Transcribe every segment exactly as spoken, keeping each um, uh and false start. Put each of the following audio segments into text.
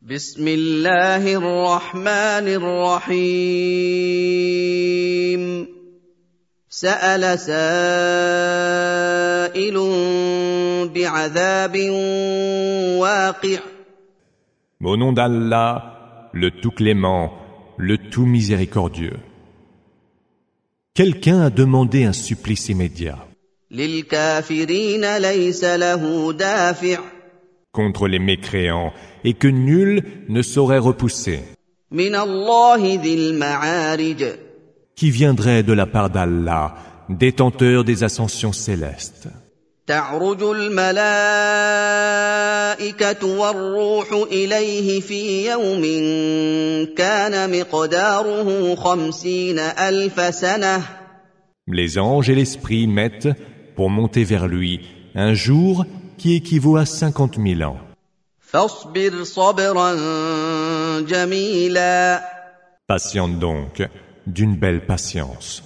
بسم الله الرحمن الرحيم سأل سائل بعذاب واقع Au nom d'Allah, le tout clément, le tout miséricordieux. Quelqu'un a demandé un supplice immédiat. للكافرين ليس له دافع Contre les mécréants, et que nul ne saurait repousser. من الله ذي المعارج Qui viendrait de la part d'Allah, détenteur des ascensions célestes. تعرج الملائكة والروح إليه في يوم كان مقداره خمسين ألف سنة Les anges et l'esprit mettent, pour monter vers lui, un jour qui équivaut à cinquante mille ans. فاصبر صبرا جميلا Patiente donc, d'une belle patience.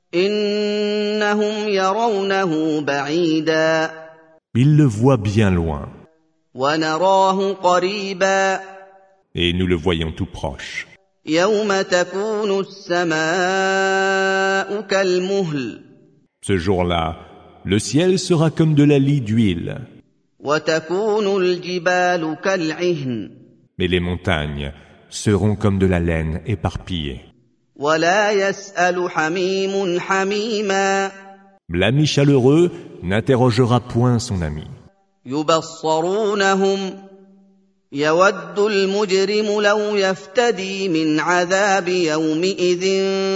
إنهم يرونه بعيدا Il le voit bien loin, ونراه قريبا et nous le voyons tout proche. يوم تكون السماء كالمهل Ce jour-là, le ciel sera comme de la lie d'huile, وتكون الجبال كالعهن mais les montagnes seront comme de la laine éparpillée. ولا يسأل حميم حميما L'ami chaleureux n'interrogera point son ami. يبصرونهم يود المجرم لو يفتدي من عذاب يومئذ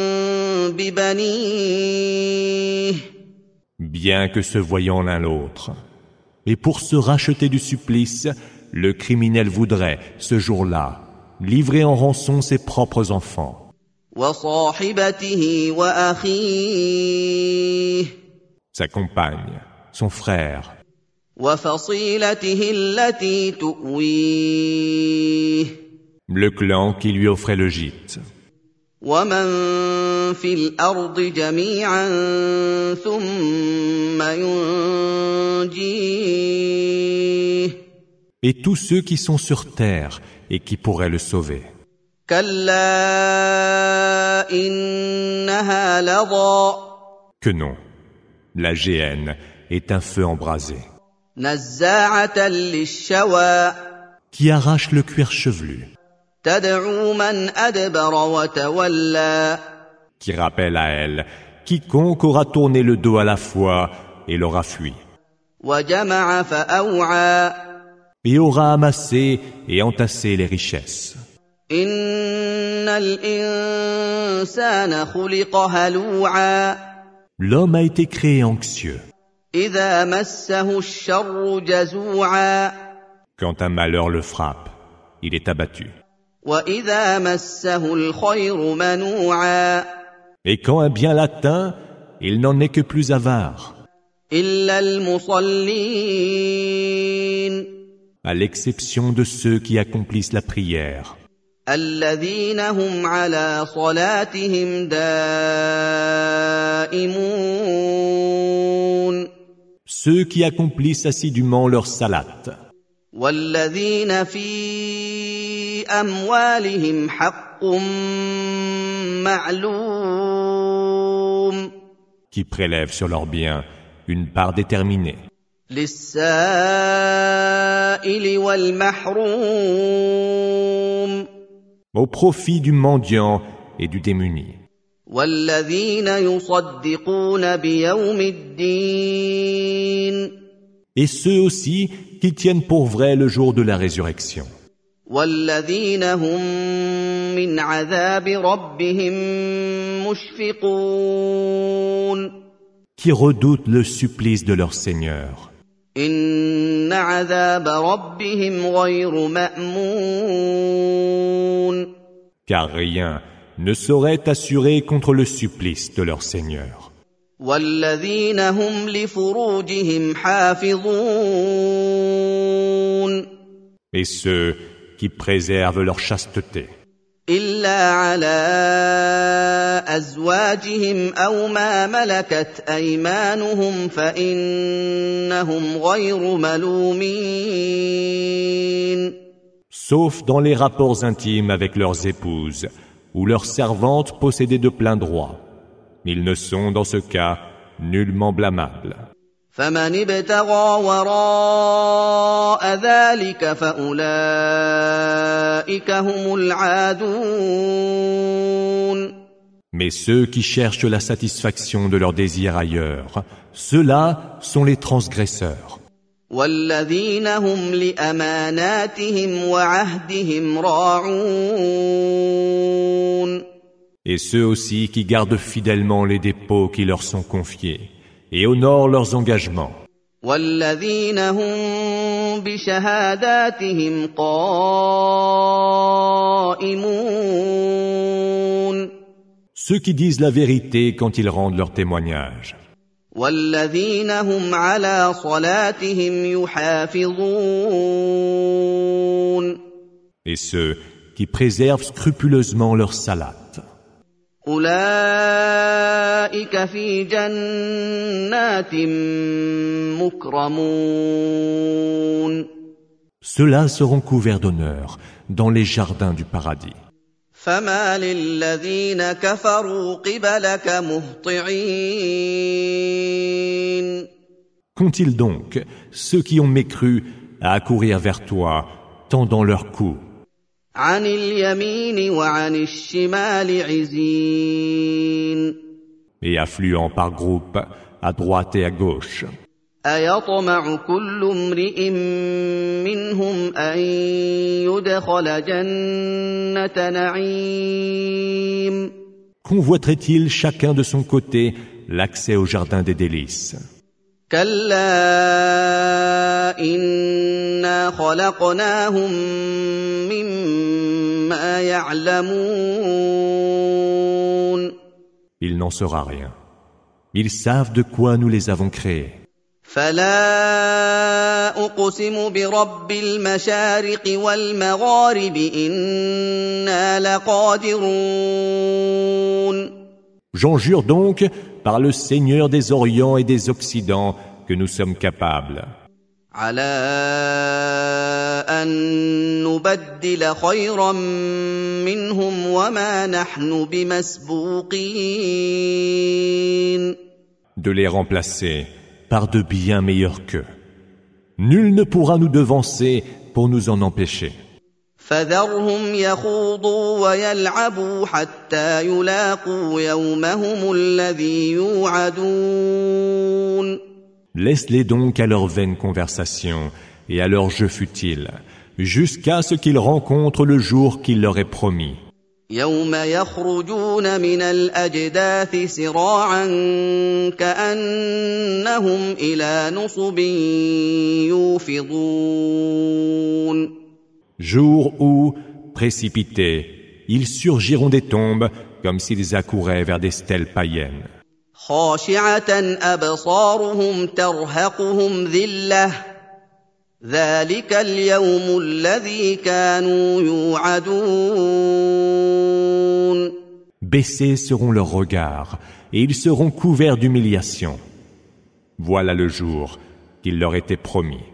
ببنيه Bien que se voyant l'un l'autre. Et pour se racheter du supplice, le criminel voudrait, ce jour-là, livrer en rançon ses propres enfants. وصاحبته وأخيه Sa compagne, son frère, وفصيلته التي تؤويه le clan qui lui offrait le gîte, ومن في الأرض جميعا ثم ينجيه et tous ceux qui sont sur terre et qui pourraient le sauver. كلا إنها لظى Que non, la géhenne est un feu embrasé, نزاعة للشوى qui arrache le cuir chevelu, تدعو من أدبر وتولى qui rappelle à elle quiconque aura tourné le dos à la foi et l'aura fui, وجمع فأوعى et aura amassé et entassé les richesses. إن الإنسان خلق هلوعا L'homme a été créé anxieux. إذا مسه الشر جزوعا Quand un malheur le frappe, il est abattu. وإذا مسه الخير منوعا Et quand un bien l'atteint, il n'en est que plus avare, إلا المصلين à l'exception de ceux qui accomplissent la prière, الذين هم على صلاتهم دائمون ceux qui accomplissent assidûment leur salat, والذين في أموالهم حق معلوم qui prélèvent sur leurs biens une part déterminée, للسائل والمحروم au profit du mendiant et du démuni, والذين يصدقون بيوم الدين et ceux aussi qui tiennent pour vrai le jour de la résurrection, والذين هم من عذاب ربهم مشفقون qui redoutent le supplice de leur Seigneur, إن عذاب ربهم غير مأمون car rien ne saurait assurer contre le supplice de leur Seigneur. والذين هم لفروجهم حافظون Et ceux qui préservent leur chasteté, إلا على أزواجهم أو ما ملكت أيمانهم فإنهم غير ملومين sauf dans les rapports intimes avec leurs épouses ou leurs servantes possédées de plein droit. Ils ne sont dans ce cas nullement blâmables. فمن ابتغى وراء ذلك فأولئك هم العادون. Mais ceux qui cherchent la satisfaction de leurs désirs ailleurs, ceux-là sont les transgresseurs. والذين هم لأماناتهم وعهدهم راعون. Et ceux aussi qui gardent fidèlement les dépôts qui leur sont confiés et honorent leurs engagements. والذين هم بشهاداتهم قائمون. Ceux qui disent la vérité quand ils rendent leur témoignage. والذين هم على صلاتهم يحافظون. Et ceux qui préservent scrupuleusement leur salat. أولئك في جنات مكرمون. Ceux-là seront couverts d'honneur dans les jardins du paradis. فما للذين كفروا قبلك مهطعين. Qu'ont-ils donc, ceux qui ont mécru, à accourir vers toi, tendant leur cou, عن اليمين وعن الشمال عزين. et affluant par groupe, à droite et à gauche? أيطمع كل امرئ منهم أن يدخل جنة نعيم. Convoiterait-il chacun de son côté l'accès au jardin des délices? كلا إنا خلقناهم مما يعلمون. Il n'en sera rien. Ils savent de quoi nous les avons créés. فلا أقسم برب المشارق والمغارب إنا لقادرون. J'en jure donc par le Seigneur des Orients et des Occidents que nous sommes capables على أن نبدل خيرا منهم وما نحن بمسبوقين. de les remplacer par de bien meilleurs qu'eux. Nul ne pourra nous devancer pour nous en empêcher. فذرهم يخوضوا ويلعبوا حتى يلاقوا يومهم الذي يوعدون. Laisse-les donc à leur vaine conversation et à leur jeu futile, jusqu'à ce qu'ils rencontrent le jour qu'il leur est promis. يوم يخرجون من الأجداث سراعا كأنهم إلى نصب يوفضون. Jour où, précipités, ils surgiront des tombes comme s'ils accouraient vers des stèles païennes. خاشعة أبصارهم ترهقهم ذلة ذلك اليوم الذي كانوا يوعدون. Baissés seront leurs regards et ils seront couverts d'humiliation. Voilà le jour qu'il leur était promis.